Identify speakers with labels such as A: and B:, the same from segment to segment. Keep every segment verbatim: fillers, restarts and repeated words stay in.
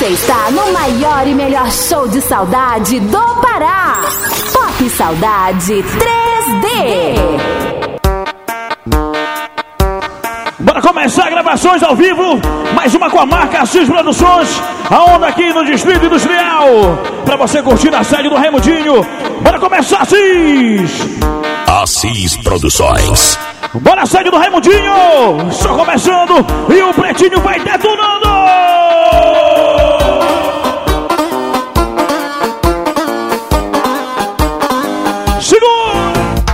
A: Você está no maior e melhor show de saudade do Pará. Pop Saudade três D.
B: Bora começar gravações ao vivo. Mais uma com a marca Assis Produções. A onda aqui no Distrito Industrial. Pra você curtir a sede do Raimundinho. Bora começar, Assis.
C: Assis Produções.
B: Bora, sede do Raimundinho. Só começando. E o Pretinho vai detonando. Segura.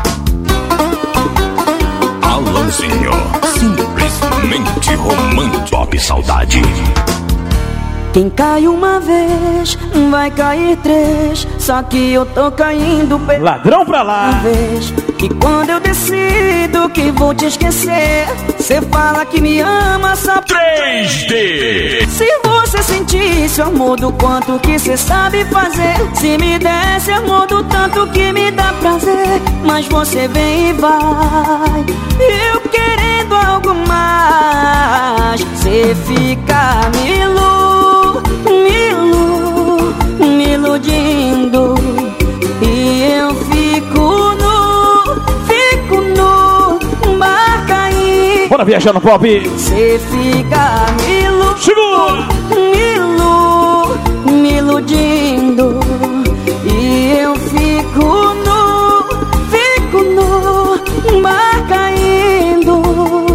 C: Alanzinho. Simplesmente romântico. Pop Saudade.
D: Quem cai uma vez, vai cair três. Só que eu tô caindo pela
B: Ladrão pra lá
D: vez. E quando eu decido que vou te esquecer, cê fala que me ama só
C: três D.
D: Se você sentisse o amor do quanto que cê sabe fazer, se me desse amor do tanto que me dá prazer. Mas você vem e vai, eu querendo algo mais. Cê fica me ilu, me ilu, me iludindo. E eu fico nu, fico nu, mar cair.
B: Bora viajar no pop.
D: Cê fica me ilu,
B: segura,
D: me ilu, me iludindo. E eu fico nu, fico nu, mar caindo.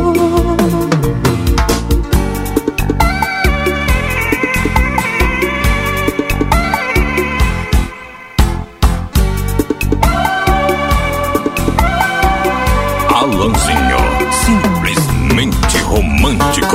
C: Alanzinho, simplesmente romântico.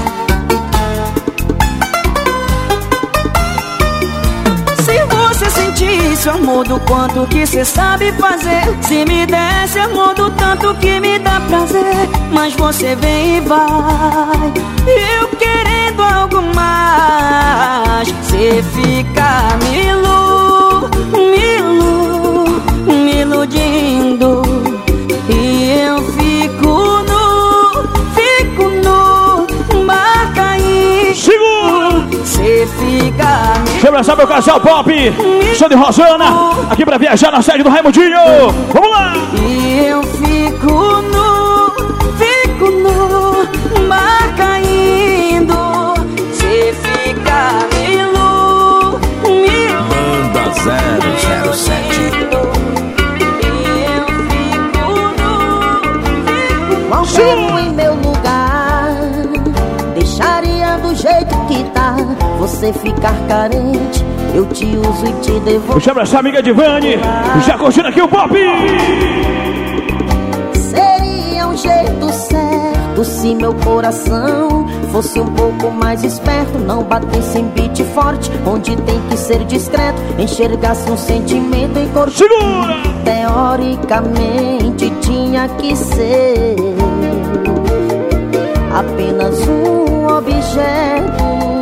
D: Se você sentisse o amor do quanto que cê sabe fazer, se me desse amor do tanto que me dá prazer. Mas você vem e vai, eu querendo algo mais. Cê fica me ilu, me ilu, me iludindo. E eu fico nu, fico nu, mar cair.
B: Segura.
D: Cê fica me...
B: Deixa eu abraçar meu casal pop, Xande e Rosana, aqui pra viajar na sede do Raimundinho. Vamos lá.
D: E eu fico nu, fico nu, mar caindo. Cê fica me ilu, me ilu.
C: Manda zero zero sete.
E: Qualquer em meu lugar deixaria do jeito que tá. Você ficar carente, eu te uso e te devolvo.
B: Deixa eu abraçar a amiga Divane, já curtindo aqui o pop.
E: Seria um jeito certo se meu coração fosse um pouco mais esperto, não batesse em beat forte, onde tem que ser discreto, enxergasse um sentimento em corpo.
B: Segura!
E: Teoricamente tinha que ser apenas um objeto.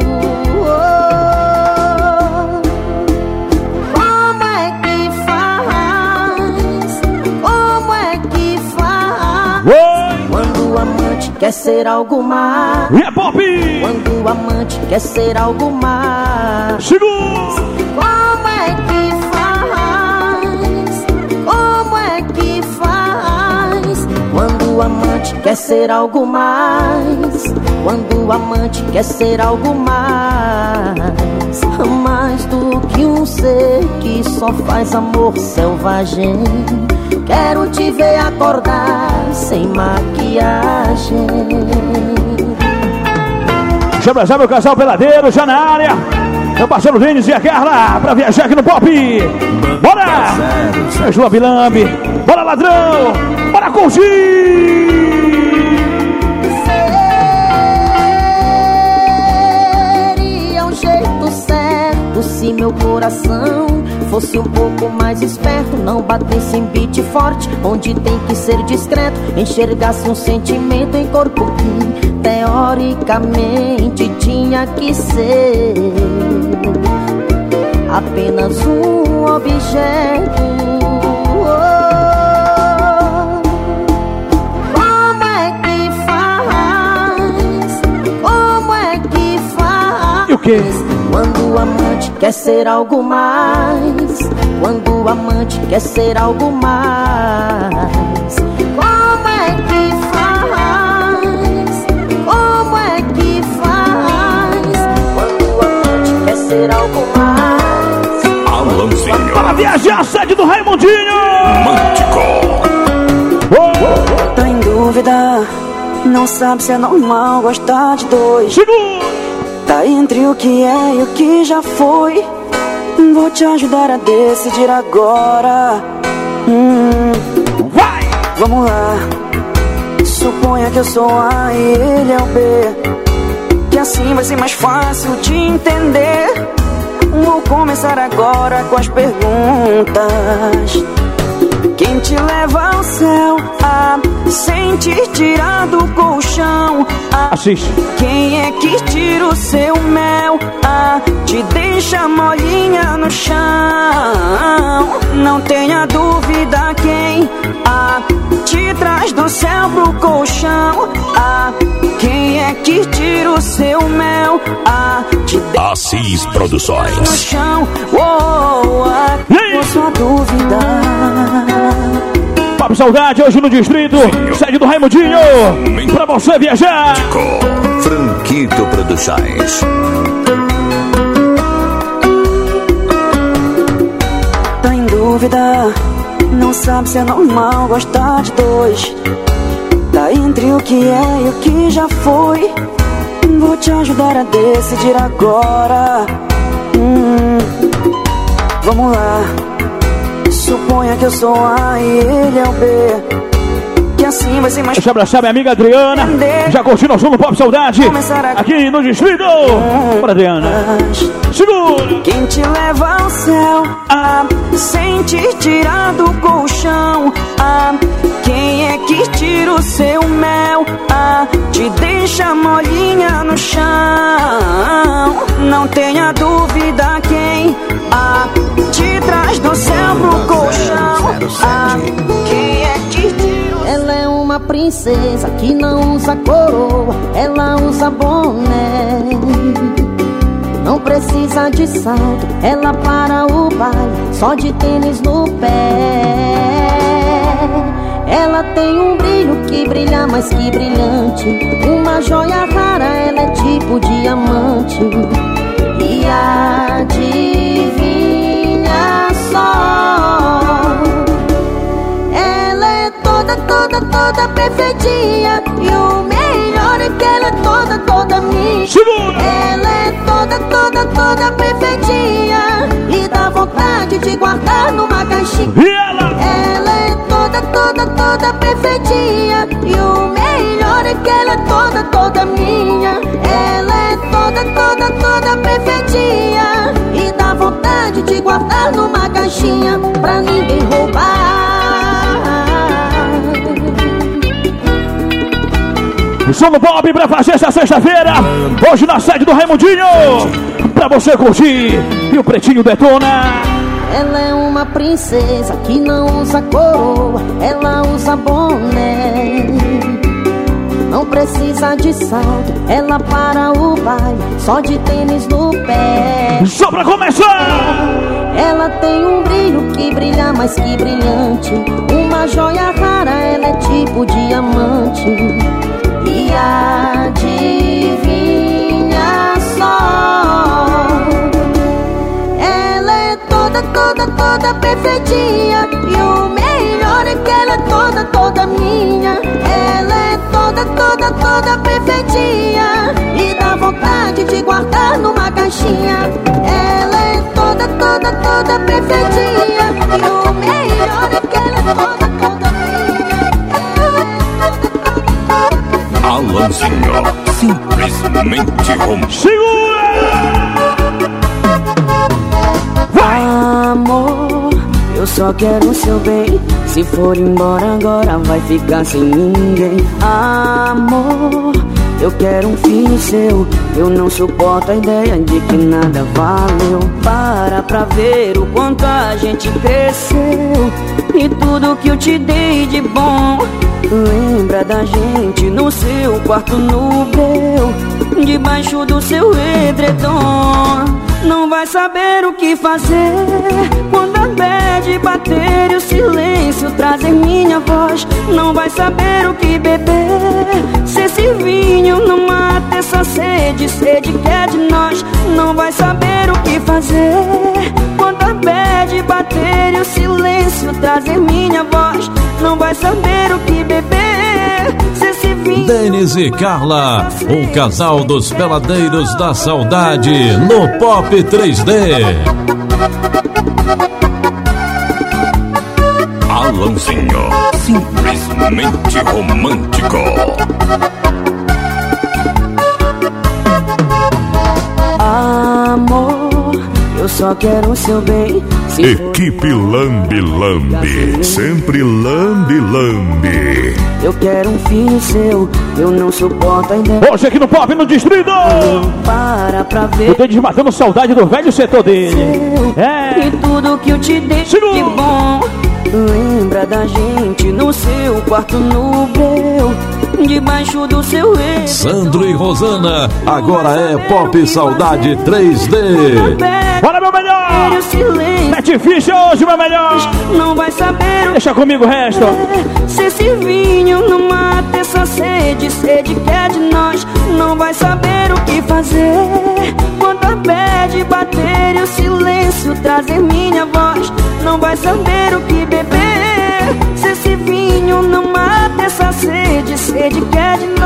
E: Oh, como é que faz? Como é que faz?
B: Oi.
E: Quando o amante quer ser algo mais.
B: E é pop!
E: Quando o amante quer ser algo mais.
B: Segura!
E: Como é que faz? Como é que faz? Quando o amante quer ser algo mais. Quando o amante quer ser algo mais. Mais do que um ser que só faz amor selvagem. Quero te ver acordar sem maquiagem.
B: Deixa eu abraçar meu casal peladeiro, já na área. Meu parceiro Denis e a Carla, pra viajar aqui no pop. Bora! É João Bilambi. Bora, ladrão! Bora curtir!
E: Seria um jeito certo se meu coração fosse um pouco mais esperto, não batesse em beat forte, onde tem que ser discreto, enxergasse um sentimento em corpo que teoricamente tinha que ser apenas um objeto. Oh, como é que faz? Como é que faz?
B: E o quê?
E: Quando o amante quer ser algo mais, quando o amante quer ser algo mais. Como é que faz? Como é que faz? Quando o amante quer ser algo mais.
C: Alanzinho.
B: Para viajar, a sede do Raimundinho.
C: Romântico.
B: Oh.
D: Tá em dúvida, não sabe se é normal gostar de dois.
B: Segura.
D: Tá entre o que é e o que já foi. Vou te ajudar a decidir agora. hum,
B: Vai.
D: Vamos lá. Suponha que eu sou A e ele é o B, que assim vai ser mais fácil de entender. Vou começar agora com as perguntas. Quem te leva ao céu a sentir tirar do colchão? A
B: Assiste.
D: Quem é que tira o seu mel? Ah, te deixa molinha no chão. Não tenha dúvida quem ah, te traz do céu pro colchão. Ah, quem é que tira o seu mel? Ah, te deixa
C: Assis
D: no
C: Produções.
D: chão. Oh, ah,
B: E aí?
D: sua dúvida.
B: Papo Saudade, hoje no Distrito, sede do Raimundinho. Pra você viajar.
C: Franquito Produções.
D: Tá em dúvida, não sabe se é normal gostar de dois. Tá entre o que é e o que já foi. Vou te ajudar a decidir agora. hum, Vamos lá. Suponha que eu sou A e ele é o B, que assim vai ser mais
B: Deixa eu abraçar minha amiga Adriana. Já curtiu nosso som no Pop Saudade? Aqui no Distrito. Bora, Adriana. Segura.
D: Quem te leva ao céu a sentir tirar do colchão? Ah, quem é que tira o seu mel? Ah, te deixa molinha no chão. Não tenha dúvida quem ah, te traz do céu pro colchão. Ah, quem é que tira o
E: Ela é uma princesa que não usa coroa, ela usa boné. Não precisa de salto, ela para o baile só de tênis no pé. Ela tem um brilho que brilha mais que brilhante, uma joia rara, ela é tipo diamante. E adivinha só, ela é toda, toda, toda perfeitinha. E o melhor é que ela é toda, toda minha.
B: Segura.
E: Ela é toda, toda, toda perfeitinha e dá vontade de guardar numa caixinha.
B: E ela?
E: Ela é toda, toda, toda perfeitinha e o melhor é que ela é toda, toda minha. Ela é toda, toda, toda perfeitinha e dá vontade de guardar numa caixinha pra ninguém roubar.
B: O som do Bob pra fazer essa sexta-feira. Hoje na sede do Raimundinho. Pra você curtir. E o Pretinho detona.
E: Ela é uma princesa que não usa coroa, ela usa boné. Não precisa de salto, ela para o baile só de tênis no pé.
B: Só pra começar.
E: Ela tem um brilho que brilha mais que brilhante, uma joia rara, ela é tipo diamante. E adivinha só, ela é toda, toda, toda perfeitinha e o melhor é que ela é toda, toda minha. Ela é toda, toda, toda perfeitinha e dá vontade de guardar numa caixinha. Ela é toda, toda, toda perfeitinha e o melhor é que ela é toda, toda minha.
C: Alanzinho, simplesmente romântico.
B: Segura.
D: Amor, eu só quero o seu bem. Se for embora agora vai ficar sem ninguém. Amor, eu quero um filho seu. Eu não suporto a ideia de que nada valeu. Para pra ver o quanto a gente cresceu e tudo que eu te dei de bom. Lembra da gente no seu quarto no breu, debaixo do seu edredom. vai saber o que fazer quando a bad bater e o silêncio trazer minha voz. Não vai saber o que beber se esse vinho não mata essa sede, sede que é de nós. Não vai saber o que fazer quando a bad bater e o silêncio trazer minha voz. Não vai saber o que beber se esse vinho...
F: Denis e Carla, o casal dos peladeiros da saudade no Pop três D.
C: Alanzinho, simplesmente romântico.
D: Amor, eu só quero o seu bem. Se
C: Equipe Lambi Lambi, sempre lambi lambi.
D: eu quero um filho seu, eu não suporto ainda.
B: Hoje aqui no Pop, no Distrito.
D: Para pra ver.
B: Eu tô desmatando saudade do velho setor dele. É.
D: E tudo que eu te dei de bom. Lembra da gente no seu quarto no breu, debaixo do seu leito.
F: Sandro e Rosana, agora é Pop Saudade três D.
B: Bora, meu melhor! Mete ficha hoje, meu melhor!
D: Não vai saber o
B: Deixa comigo o resto.
D: se esse vinho não mata essa sede, sede que é de nós. Não vai saber o que fazer quando a bad bater e o silêncio trazer minha voz. Não vai saber o que beber se esse vinho não mata essa sede, sede que é de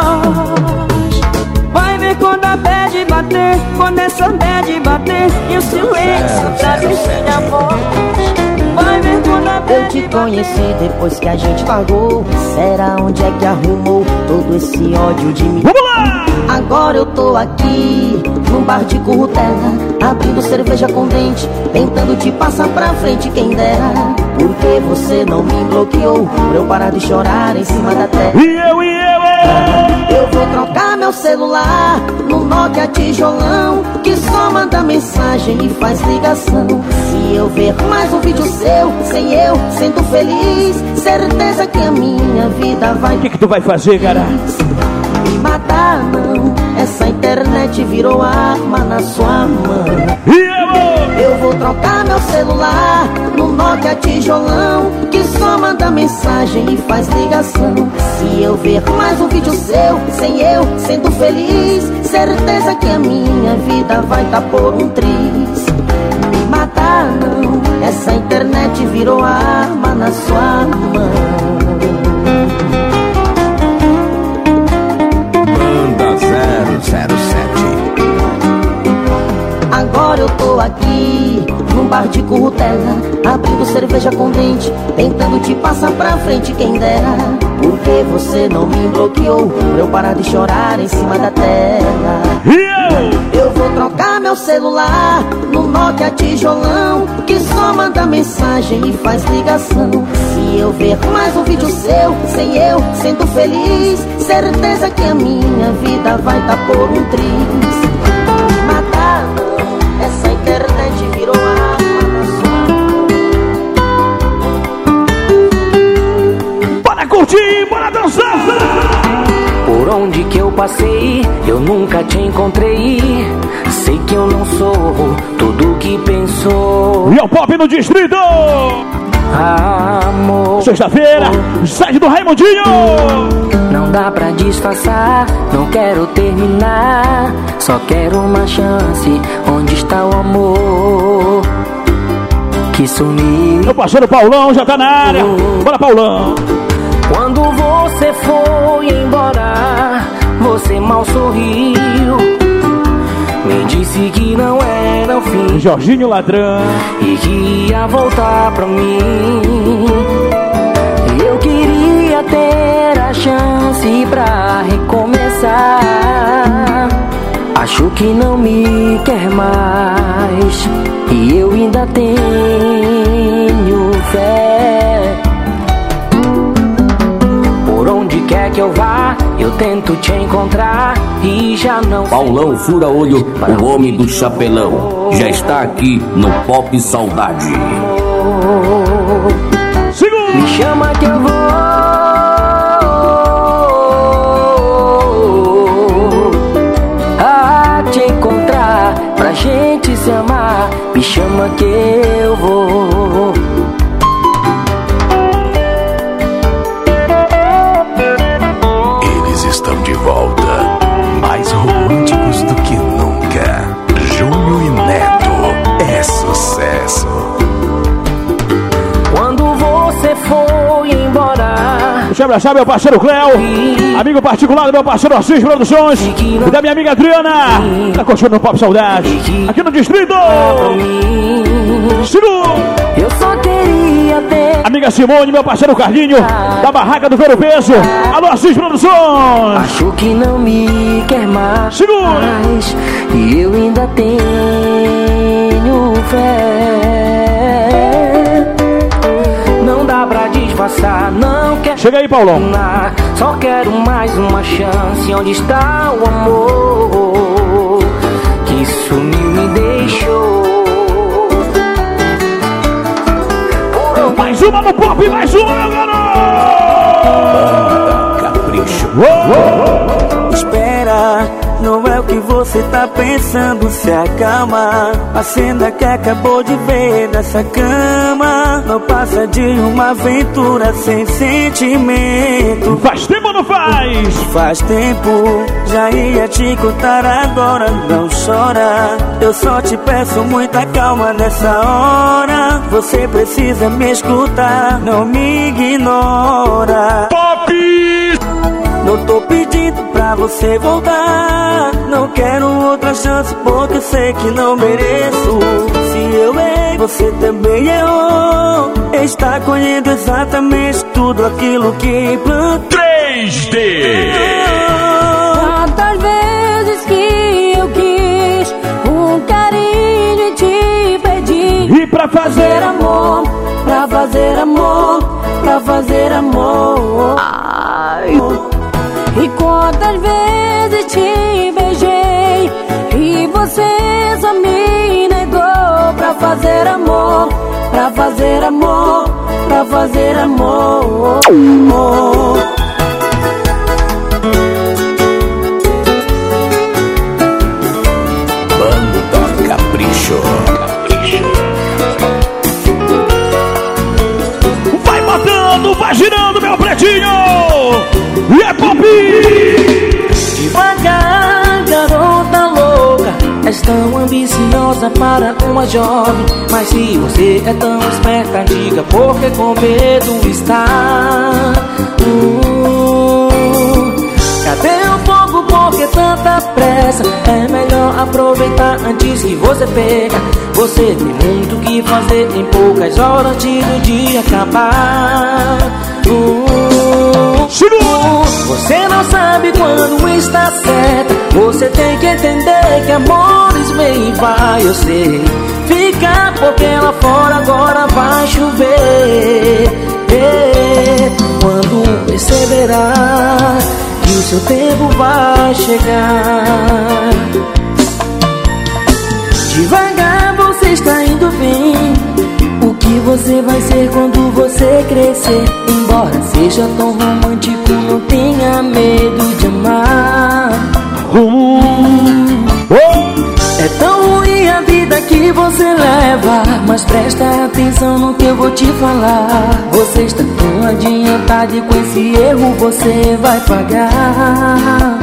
D: nós. Vai ver quando a bad bater, quando essa bad bater e o silêncio trazer minha voz. Vai ver quando a bad
E: Eu te conheci depois que a gente largou. Será onde é que arrumou todo esse ódio de mim?
B: Vamos lá!
E: Agora eu tô aqui, num bar de Currutela, abrindo cerveja com dente, tentando te passar pra frente, quem dera. Porque você não me bloqueou pra eu parar de chorar em cima da terra.
B: E eu, e eu, eu!
E: Eu vou trocar meu celular no Nokia tijolão, que só manda mensagem e faz ligação. Se eu ver mais um vídeo seu, sem eu, sendo feliz, certeza que a minha vida vai...
B: O que que tu vai fazer, cara?
E: Me matar não, essa internet virou arma na sua mão.
B: E eu!
E: Eu vou trocar meu celular no Nokia tijolão, que só manda mensagem e faz ligação. Se eu ver mais um vídeo seu, sem eu, sendo feliz, certeza que a minha vida vai tá por um triz. Me matar não, essa internet virou arma na sua mão.
C: zero sete.
E: Agora eu tô aqui, num bar de Currutela, abrindo cerveja com dente, tentando te passar pra frente, quem dera. Porque você não me bloqueou pra eu parar de chorar em cima da tela.
B: E eu!
E: Eu vou trocar meu celular no Nokia tijolão, que só manda mensagem e faz ligação. Se eu ver mais um vídeo seu, sem eu, sendo feliz, certeza que a minha vida vai tá por um triz. Me matar não, essa internet virou arma na sua...
B: Bora curtir, bora dançar!
G: Por onde que eu passei, eu nunca te encontrei. Sei que eu não sou tudo que pensou.
B: E é o Pop no Distrito!
G: Amor,
B: Sexta-feira, sede do Raimundinho!
G: não dá pra disfarçar, não quero terminar. Só quero uma chance, onde está o amor que sumiu?
B: Meu parceiro Paulão já tá na área. Bora, Paulão!
G: Quando você foi embora, você mal sorriu. Me disse que não era o fim
B: Jorginho Ladrão.
G: e que ia voltar pra mim. Eu queria ter a chance pra recomeçar. Acho que não me quer mais e eu ainda tenho fé. Por onde quer que eu vá, eu tento te encontrar e já não sei.
H: Paulão Fura-Olho, o homem do chapelão, já está aqui no Pop Saudade.
B: Segura!
G: Me chama que eu vou a te encontrar pra gente se amar, me chama que eu vou.
C: Eles estão de volta, mais românticos do que nunca. Júnior e Neto, é sucesso.
G: Quando você foi embora,
B: deixa eu abraçar meu parceiro Cléo, amigo particular do meu parceiro Assis Produções e da minha amiga Adriana. Tá curtindo no Pop Saudade, aqui no Distrito. Segura!
G: Eu só queria ter.
B: Amiga Simone, meu parceiro Carlinho, da Barraca do Ver Peso. Alô, Assis Produções.
G: Acho que não me quer mais.
B: Segura!
G: E eu ainda tenho fé. Não dá pra disfarçar, não quero.
B: Chega aí, Paulão.
G: Só quero mais uma chance. Onde está o amor que sumiu, me deixou?
B: Mais uma no pop, mais uma, meu garoto!
C: Capricho.
B: Uou!
D: Espera, não é o que você tá pensando, se acalma. A cena que acabou de ver nessa cama não passa de uma aventura sem sentimento.
B: Faz tempo ou não faz?
D: Faz tempo, já ia te contar agora, não chora. Eu só te peço muita calma nessa hora. Você precisa me escutar, não me ignora.
B: Pop!
D: Não tô pedindo pra você voltar, não quero outra chance porque sei que não mereço. Se eu errei, você também errou. Está colhendo exatamente tudo aquilo que plantou.
C: três D.
E: Quantas vezes que eu quis um carinho e te pedi.
B: E pra fazer
E: amor, pra fazer amor, pra fazer amor. Ai. E quantas vezes te beijei e você só me negou. Pra fazer amor, pra fazer amor, pra fazer amor.
C: Banda Capricho.
B: vai matando, vai girando, meu pretinho! E é pop!
G: Devagar, garota louca, és tão ambiciosa para uma jovem. Mas se você é tão esperta, diga por que com medo está. hum, Cadê o fogo, por que tanta pressa? É melhor aproveitar antes que você perca. Você tem muito o que fazer em poucas horas antes do dia acabar. hum, Você não sabe quando está certa. Você tem que entender que amores vem e vai. Eu sei, fica porque lá fora agora vai chover. é, Quando perceberá que o seu tempo vai chegar. Devagar você está indo bem. O que você vai ser quando você crescer? Embora seja tão romântico, não tenha medo de amar. hum. É tão ruim a vida que você leva, mas presta atenção no que eu vou te falar. Você está tão adiantado e com esse erro você vai pagar.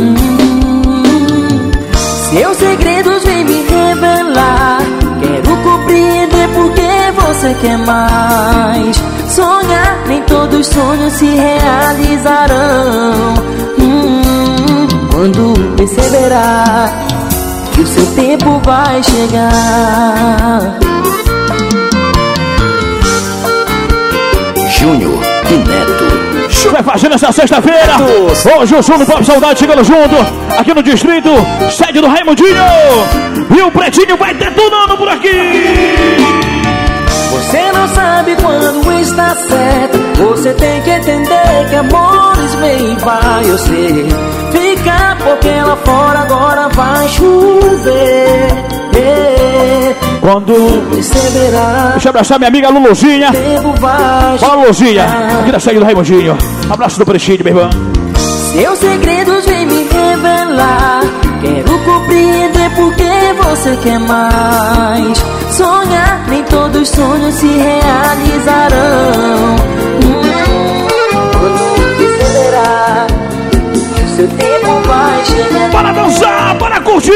G: hum. Seus segredos vêm me revelar. Quero compreender porque você quer mais. Sonhar, nem todos os sonhos se realizarão. hum, Quando perceberá que o seu tempo vai chegar.
C: Júnior e Neto.
B: Vai fazendo essa sexta-feira. Hoje o som do Pop Saudade chegando junto aqui no Distrito, sede do Raimundinho. E o Pretinho vai detonando por aqui.
G: Você não sabe quando está certo. Você tem que entender que amores vem e vai. Eu sei, fica porque lá fora agora vai chover. é,
B: Quando
G: perceberá.
B: Deixa eu abraçar minha amiga Luluzinha.
G: Tempo vai
B: Fala, Luluzinha,
G: chegar.
B: aqui da sede do Raimundinho. Abraço do Pretinho, meu irmão.
G: Seus segredos vêm me revelar. Quero compreender porque você quer mais. Sonhar, nem todos os sonhos se realizarão. hum, Quando acelerar, seu tempo vai chegar.
B: Para dançar, para curtir.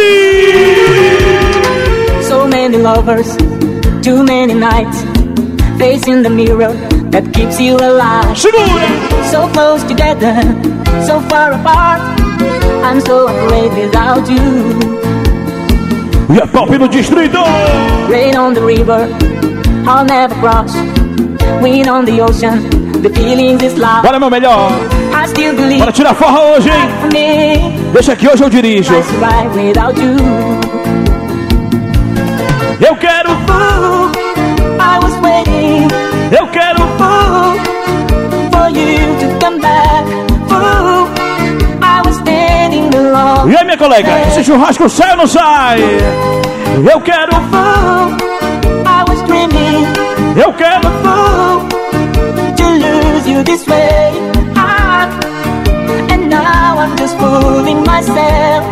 D: So many lovers, too many nights, facing the mirror that keeps you alive.
B: Segura!
D: So close together, so far apart, I'm so afraid without you.
B: E a top no distrito.
D: Rain on the river, I'll never cross. Wind on the ocean, the feelings is loud.
B: Bora, meu melhor.
D: I still believe.
B: Bora tirar forra hoje, hein?
D: For me,
B: deixa que hoje eu dirijo.
D: I survive without you.
B: Eu quero.
D: Ooh, I was waiting.
B: Eu quero.
D: Ooh, for you to come back. Ooh, I was standing alone.
B: E aí, minha colega, esse churrasco sai ou não sai? Eu quero.
D: Ooh, I was dreaming.
B: Eu quero.
D: Ooh, to lose you this way. I, and now I'm just fooling myself.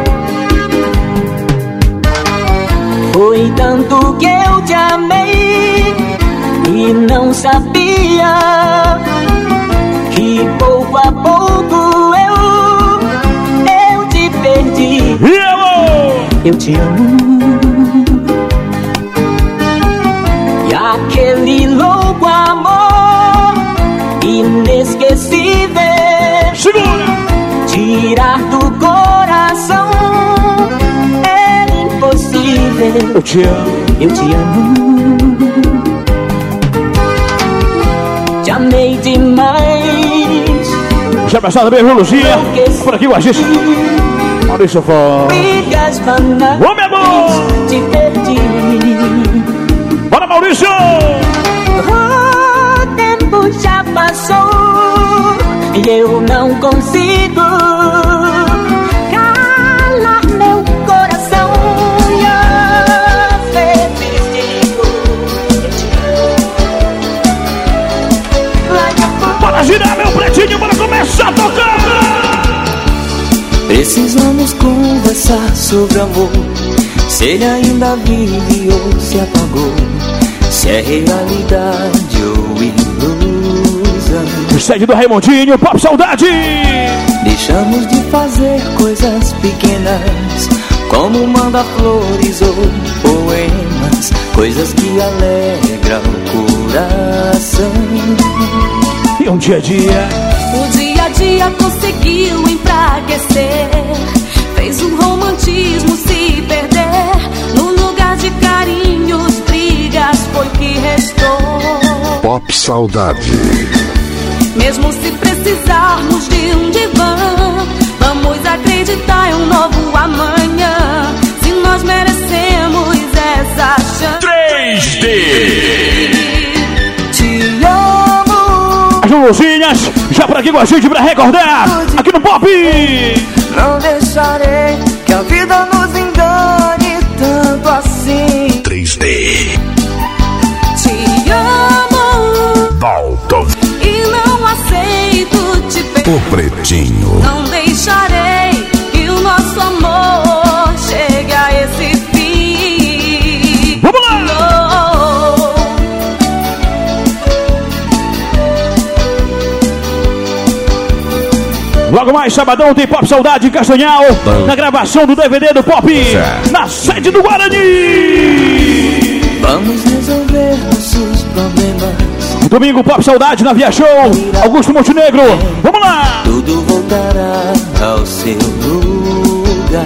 D: Foi tanto que eu te amei e não sabia que pouco a pouco eu, eu te perdi. Eu te amo. E aquele louco amor inesquecível,
B: segura,
D: tirar do coração é impossível.
B: Eu te amo.
D: Eu te amo. Te amei demais.
B: Já passado bem, Luzinha. Por aqui com a gente. Maurício Fó. Ô, meu amor.
D: Te perdi.
B: Bora, Maurício.
D: O tempo já passou e eu não consigo calar meu coração.
B: Bora girar, meu pretinho, bora começar a tocar.
G: Precisamos conversar sobre amor, se ele ainda vive ou se apagou, se é realidade ou ilusão.
B: Sede do Raimundinho, Pop Saudade.
G: Deixamos de fazer coisas pequenas, como mandar flores ou poemas, coisas que alegram o coração.
B: E um dia a dia,
I: o dia a dia conseguiu enfraquecer, fez o romantismo se perder, no lugar de carinhos, brigas foi o que restou.
C: Pop Saudade.
I: Mesmo se precisarmos de um divã, vamos acreditar em um novo amanhã, se nós merecemos essa chance.
B: três D.
I: Te amo.
B: As Luzinhas, já por aqui com a gente pra recordar, aqui no Pop.
G: Não deixarei que a vida nos engane tanto assim.
C: três D.
I: Te amo.
C: Dalton.
I: E não aceito te perder.
C: O Pretinho.
I: Não deixarei que o nosso amor chegue a esse fim.
B: Vamos lá! Logo mais, sabadão, tem Pop Saudade em Castanhal, na gravação do D V D do Pop, na sede do Guarani.
G: Vamos resolver nossos problemas.
B: Domingo, Pop Saudade na Via Show, Augusto Montenegro. Vamos lá!
G: Tudo voltará ao seu lugar.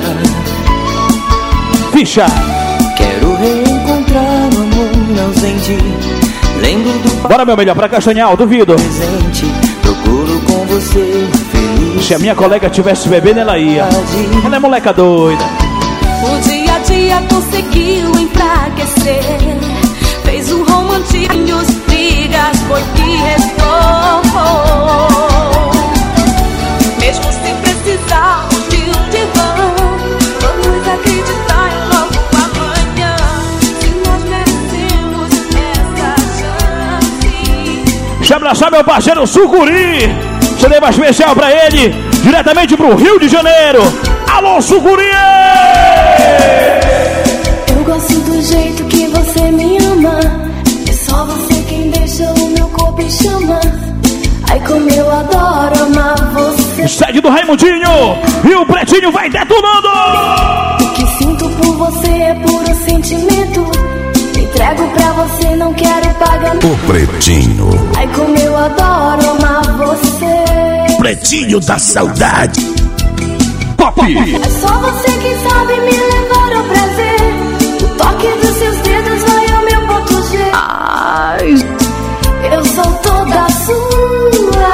B: Ficha.
G: Quero reencontrar o amor ausente. Lembro do
B: Bora, meu melhor, pra Castanhal, duvido.
G: presente. Procuro com você feliz.
B: Se a minha colega tivesse bebendo, ela ia. Ela é moleca doida.
I: O dia a dia conseguiu enfraquecer, fez o romantismo, brigas foi o que restou. Mesmo se precisarmos de um divã, vamos acreditar em um novo amanhã, se nós merecemos essa chance.
B: Deixa eu abraçar meu parceiro Sucuri. C D mais especial pra ele, diretamente pro Rio de Janeiro. Alô, Sucuriê!
I: Eu gosto do jeito que você me ama. É só você quem deixa o meu corpo em chama. Ai, como eu adoro amar você.
B: Sede do Raimundinho e o Pretinho vai detonando.
I: O que sinto por você é puro sentimento. Entrego pra você, não quero pagamento.
C: O Pretinho.
I: Ai, como eu adoro amar você.
C: Pretinho da Saudade.
B: Pop.
I: É só você quem sabe me levar ao prazer. O toque dos seus dedos vai ao meu ponto G. Ai, eu sou toda sua.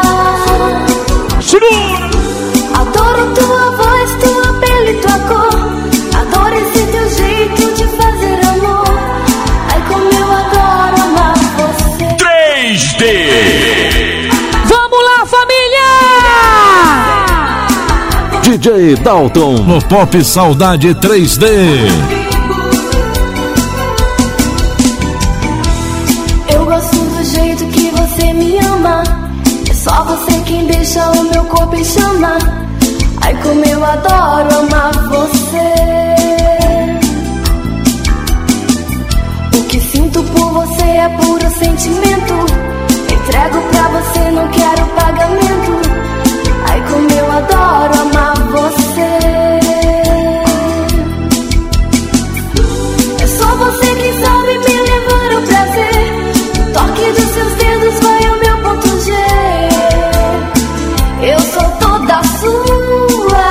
B: Segura.
I: Adoro tua voz, tua pele, tua cor. Adoro esse teu jeito de fazer amor. Ai, como eu adoro amar você.
B: três D.
A: Vamos lá, família!
F: D J Dalton no Pop Saudade três D.
I: Eu gosto do jeito que você me ama. É só você quem deixa o meu corpo em chama. Ai, como eu adoro amar você. O que sinto por você é puro sentimento. Entrego pra você, não quero pagamento. Ai, como eu adoro amar você. É só você quem sabe me levar ao prazer. O toque dos seus dedos vai ao meu ponto G. Eu sou toda sua.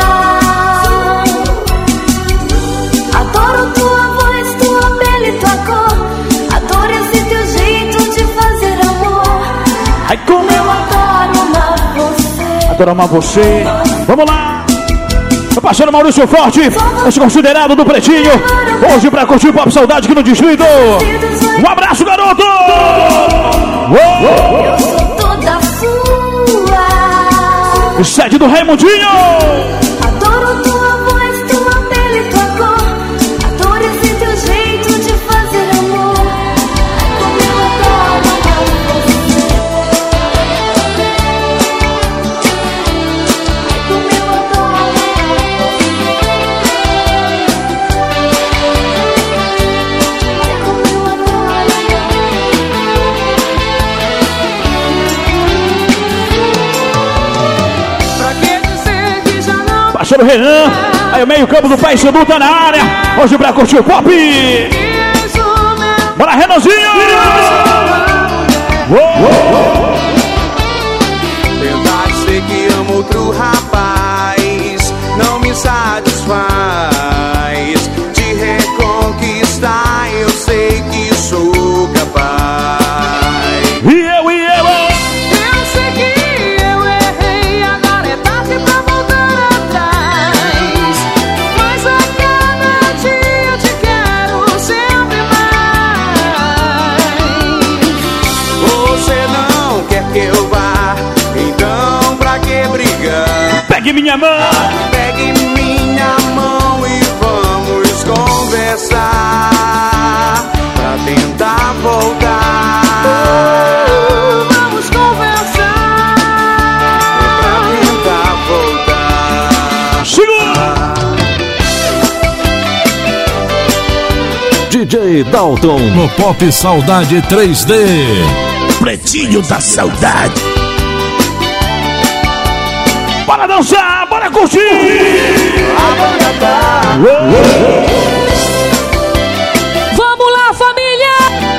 I: Adoro tua voz, tua pele, tua cor. Adoro esse teu jeito de fazer amor.
B: Ai, como
I: Eu adoro amar você.
B: adoro amar você. Vamos lá. Meu parceiro Maurício Forte, esse considerado do Pretinho. Hoje pra curtir o Pop Saudade aqui no Distrito. Um abraço, garoto! Uou!
I: Eu sou toda sua.
B: Sede do Raimundinho.
I: Adoro tua voz, tua pele, tua cor. Adoro esse teu jeito de fazer amor. Como eu adoro amar você. Como eu adoro amar você. Como eu adoro
D: Pra que dizer que já não
B: Parceiro Renan. Aí o meio campo do Pai Sandu tá na área. Hoje pra curtir o Pop.
D: quis o meu
B: Bora, Renanzinho! Uou!
J: Tentar dizer que amo outro rapaz não me satisfaz. De reconquistar eu sei que sou capaz.
B: E eu, e eu!
D: Eu sei que eu errei, agora é tarde pra voltar atrás. Mas a cada dia te quero sempre mais.
J: Você não quer que eu vá, então pra que brigar?
B: Pegue minha mão!
J: Pegue minha mão e vamos conversar pra tentar voltar.
D: Vamos conversar.
J: Pra tentar voltar.
B: Segura!
F: D J Dalton no Pop Saudade três D.
C: Pretinho da Saudade.
B: Bora dançar, bora curtir!
A: Vamos lá, família!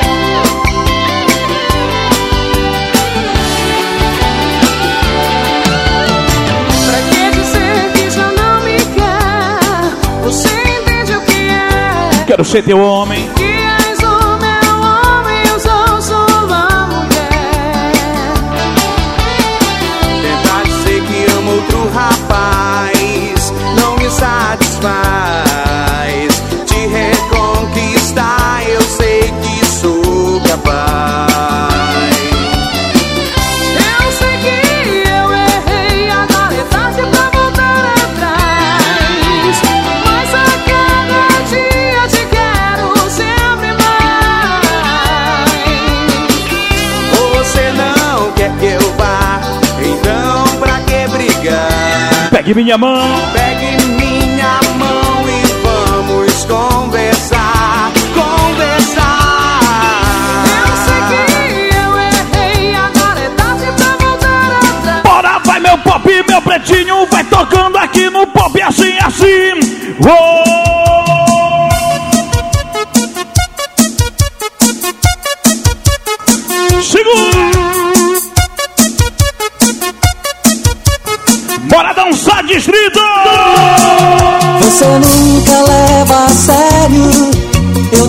D: Pra que dizer que já não me quer? Você entende o que é?
B: Quero ser teu homem.
D: Que és o meu homem, eu sou sua mulher.
J: Tentar dizer que amo outro rapaz não me satisfaz. De reconquistar eu sei que sou capaz.
D: Eu sei que eu errei, agora é tarde pra voltar atrás. Mas a cada dia te quero sempre mais.
J: Você não quer que eu vá, então pra que brigar?
B: Pegue minha mão!
J: Pegue minha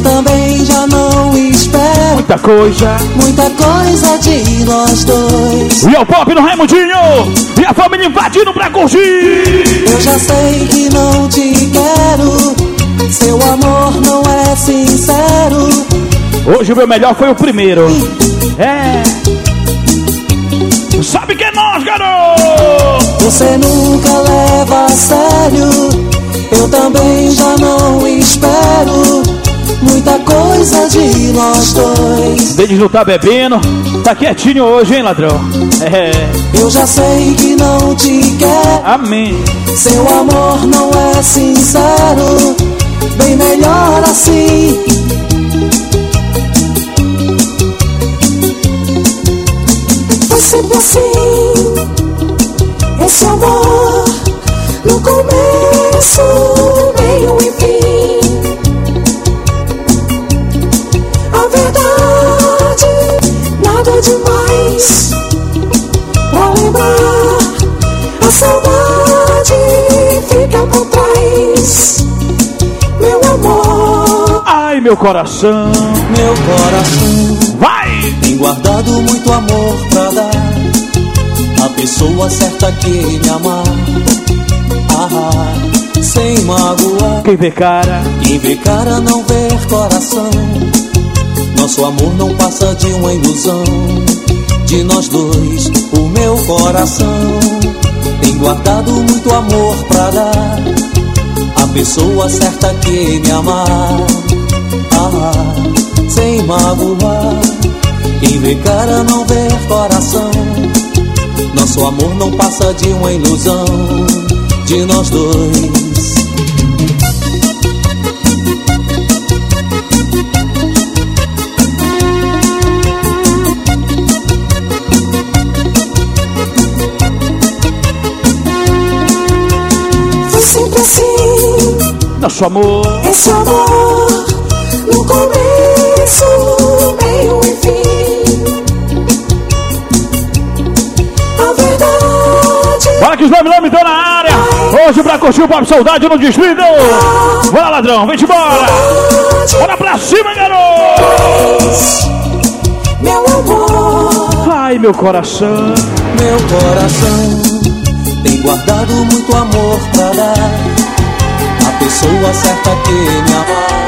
K: também já não espero
B: muita coisa,
K: muita coisa de nós dois.
B: E é o Pop no Raimundinho e a família invadindo pra curtir.
K: Eu já sei que não te quero, seu amor não é sincero.
B: Hoje o meu melhor foi o primeiro. É. Sabe que é nós, garoto?
K: Você nunca leva a sério, eu também já não espero muita coisa de nós dois.
B: Denis não tá bebendo, tá quietinho hoje, hein, ladrão? É.
K: Eu já sei que não te quero.
B: Amém.
K: Seu amor não é sincero, bem melhor assim. Foi sempre assim, esse amor, no começo, meio e fim. A verdade, nada demais pra lembrar. A saudade fica por trás, meu amor.
B: Ai, meu coração,
K: meu coração,
B: vai!
K: Tem guardado muito amor pra dar a pessoa certa que me amar. Ah, sem magoar.
B: Quem vê cara,
K: quem vê cara não vê coração. Nosso amor não passa de uma ilusão. De nós dois, o meu coração tem guardado muito amor pra dar a pessoa certa que me amar. Ah, sem magoar. Quem vê cara não vê coração. Nosso amor não passa de uma ilusão. De nós dois. Foi sempre assim,
B: nosso amor,
K: esse amor, no começo, meio e fim. A verdade.
B: Bora que os Lame Lame estão na área. Hoje pra curtir o Pop Saudade no Distrito. Bora, ladrão, vem-te embora. Bora pra cima, garoto.
K: Meu amor,
B: ai, meu coração,
K: meu coração tem guardado muito amor pra dar a pessoa certa que me amar.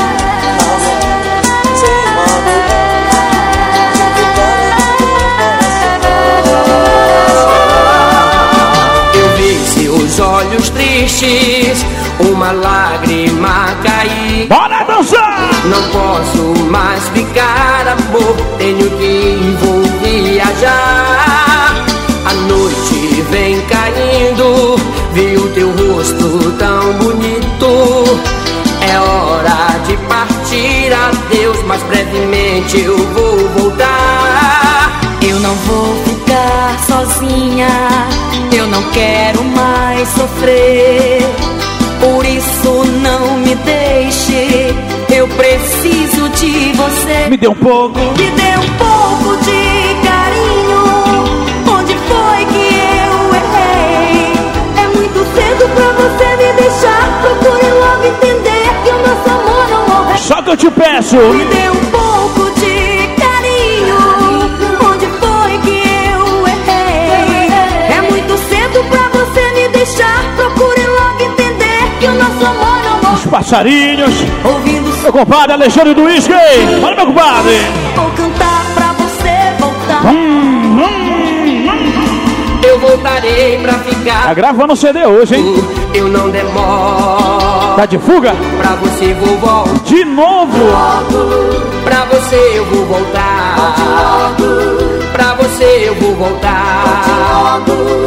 L: Os olhos tristes, uma lágrima cair.
B: Bora dançar!
L: Não posso mais ficar, amor, tenho que vou viajar. A noite vem caindo, vi o teu rosto tão bonito. É hora de partir, adeus, mas brevemente eu vou voltar.
I: Eu não vou ficar sozinha, eu não quero mais sofrer. Por isso não me deixe, eu preciso de você.
B: Me dê um pouco,
I: me dê um pouco de carinho. Onde foi que eu errei? É muito cedo pra você me deixar. Procure logo entender que o nosso amor não morreu.
B: Só que eu te peço,
I: me dê um pouco de carinho. Onde foi que eu errei? É muito cedo pra você me deixar. Procure logo entender que o nosso amor não morreu.
B: Os passarinhos,
I: ouvindo
B: meu compadre Alexandre do Whisky. Bora, meu compadre.
I: Vou cantar pra você voltar.
B: Hum, hum,
L: hum. Eu voltarei pra ficar.
B: Tá gravando o C D hoje, hein?
L: Eu não demoro.
B: Tá de fuga?
L: Pra você vou voltar.
B: De novo?
L: Pra você eu vou voltar. Pra você eu vou voltar.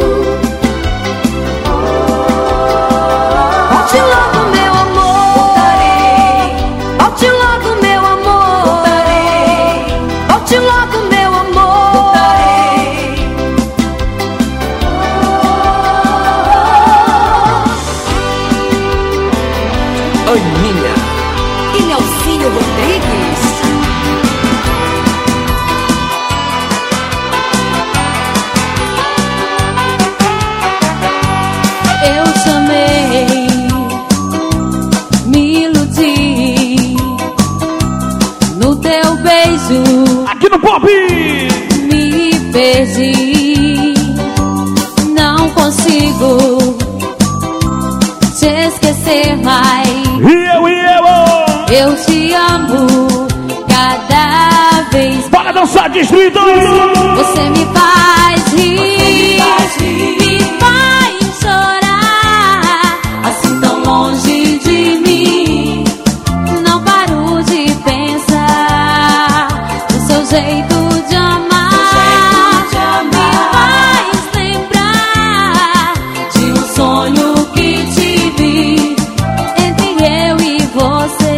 I: Volte logo, meu amor. Voltarei. Volte logo, meu amor. Voltarei. Volte logo, meu amor. Voltarei.
L: Aninha
I: e Nelsinho Rodrigues. Eu te amei, me iludi,
B: no pop.
I: Me perdi, não consigo te esquecer mais.
B: E eu, e eu,
I: eu te amo cada vez.
B: Bora dançar, distrito.
I: Você me faz rir, me faz chorar, assim tão longe de mim. Não paro de pensar no seu jeito de amar, me faz lembrar de um sonho que tive entre eu e você.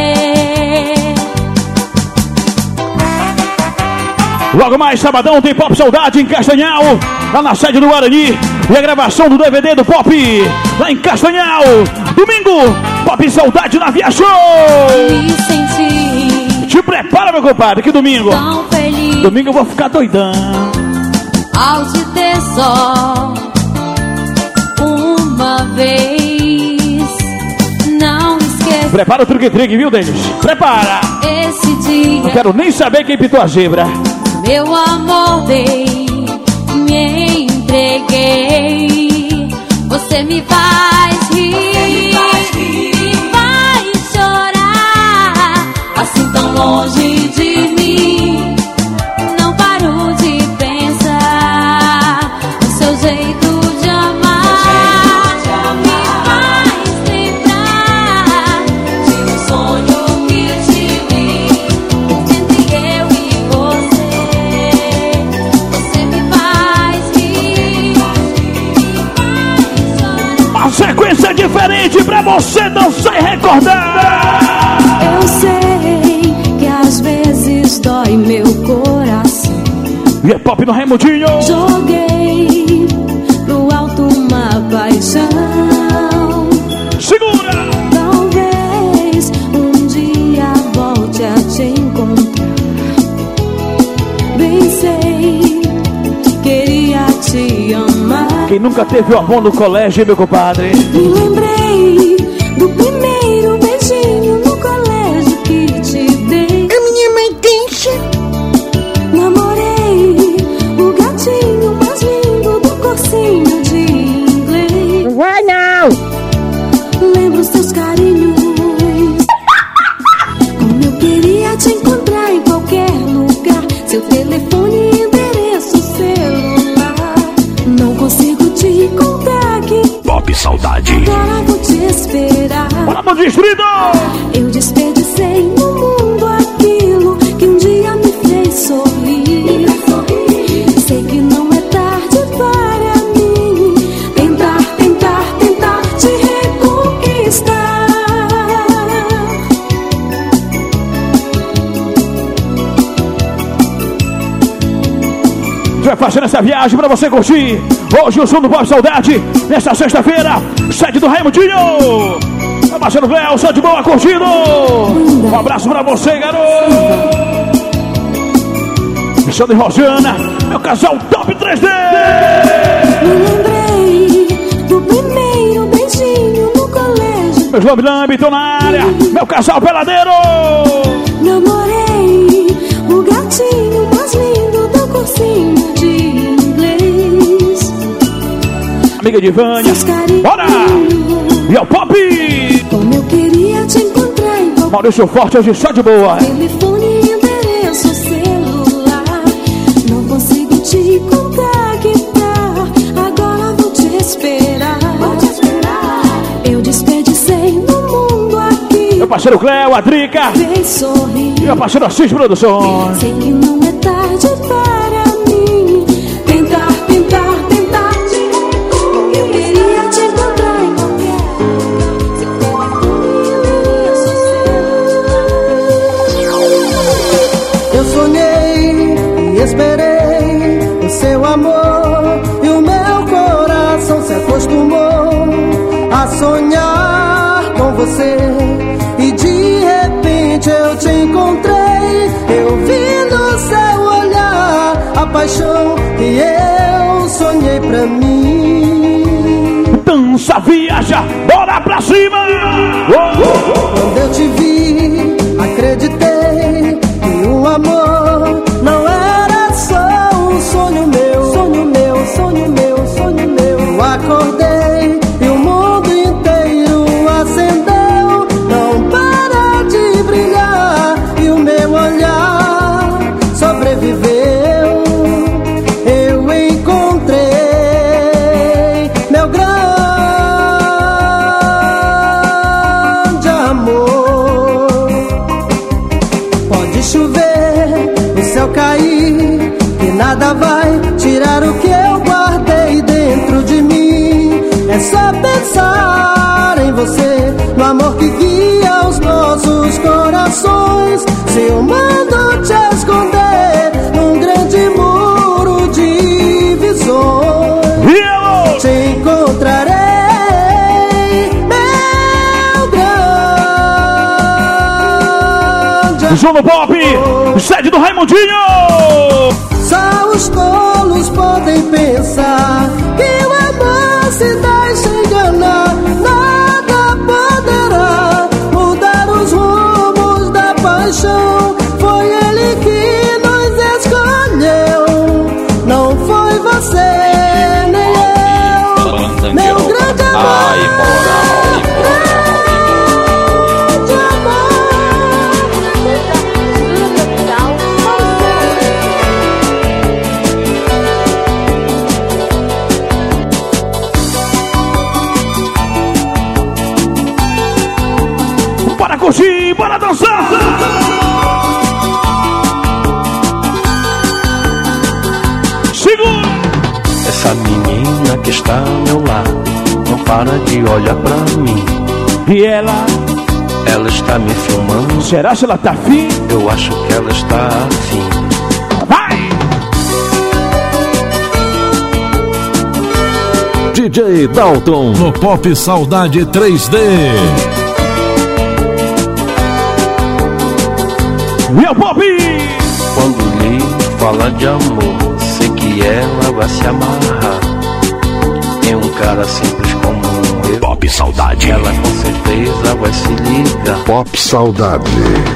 B: Logo mais, sabadão, tem Pop Saudade em Castanhal, lá na sede do Guarani. E a gravação do D V D do Pop, lá em Castanhal. Domingo, Pop Saudade na Via Show.
I: Me senti
B: Te prepara, meu compadre, que domingo.
I: tão feliz
B: Domingo eu vou ficar doidão.
I: ao te ter só uma vez. Não esqueça
B: Prepara o truque-trique, viu, Denis? Prepara.
I: esse dia.
B: Não quero nem saber quem pintou a zebra.
I: Meu amor, dei, me entreguei. Você me faz rir, me faz chorar, assim tão longe de mim. Não paro de pensar no seu jeito de amar, me faz lembrar de um sonho que tive entre eu e você. Você me faz rir,
B: Uma sequência diferente pra você dançar e recordar.
I: eu sei que às vezes dói meu coração.
B: E é Pop no Raimundinho.
I: Joguei pro alto uma paixão.
B: Segura!
I: Talvez um dia volte a te encontrar. Bem sei, queria te amar.
B: Quem nunca teve o amor no colégio, meu compadre?
I: Me lembrei do primeiro beijinho no colégio que te dei.
E: A minha mãe deixa.
I: Namorei o gatinho mais lindo do cursinho de inglês.
E: Não vai não.
I: Lembro os teus carinhos, como eu queria te encontrar em qualquer lugar. Seu telefone e endereço celular. Não consigo te contactar.
C: Pop Saudade.
I: Agora vou te esperar.
B: Bora no distrito!
I: Eu desperdicei no mundo aquilo que um dia me fez sorrir. Sei que não é tarde para mim tentar, tentar, tentar te reconquistar.
B: Vai fazendo essa viagem pra você curtir. Hoje o som do Pop Saudade, nesta sexta-feira, sede do Raimundinho. Meu parceiro Léo, só de boa curtindo. Um abraço pra você, garoto. Michel e Rosiana, meu casal Top três D.
I: Me lembrei do primeiro beijinho no colégio.
B: Meus lambe lambe estão na área. Meu casal peladeiro.
I: Namorei o gatinho mais lindo do cursinho de inglês.
B: Amiga de Vânia, bora! E é o Pop!
I: Como eu queria te encontrar em qualquer
B: Maurício Forte, hoje só de boa.
I: telefone e endereço celular. Não consigo te contactar. Agora vou te esperar. Vou te esperar. Eu desperdicei no mundo aqui.
B: Meu parceiro Cléo, a Drica.
I: Fez sorrir.
B: E meu parceiro Assis Produções.
I: Sei que não é tarde para mim tentar, tentar, tentar te reconquistar. Eu queria te encontrar em qualquer lugar. Seu telefone e
M: Eu sonhei e esperei o seu amor, e o meu coração se acostumou a sonhar com você. E de repente eu te encontrei. Eu vi no seu olhar a paixão que eu sonhei pra mim.
B: Dança, viaja, bora pra cima!
M: Quando eu te vi, acreditei que o amor nada vai tirar o que eu guardei dentro de mim. É só pensar em você, no amor que guia os nossos corações. Se eu mando te esconder num grande muro de visões, te encontrarei.
B: Jogo Pop, sede do Raimundinho.
M: Só os tolos podem pensar que o amor se deixa enganar. Nada poderá mudar os rumos da paixão. Foi ele que nos escolheu, não foi você nem eu. Meu grande amor. Ai, moral.
B: Curtir, bora dançar! Segura!
N: Essa menina que está ao meu lado não para de olhar pra mim.
B: E ela?
N: Ela está me filmando.
B: Será que ela tá afim?
N: Eu acho que ela está afim.
B: Vai!
F: D J Dalton no Pop Saudade três D.
B: Meu Pop!
N: Quando lhe fala de amor, sei que ela vai se amarrar. Tem um cara simples como eu.
C: Pop Saudade.
N: Ela com certeza vai se ligar.
C: Pop Saudade.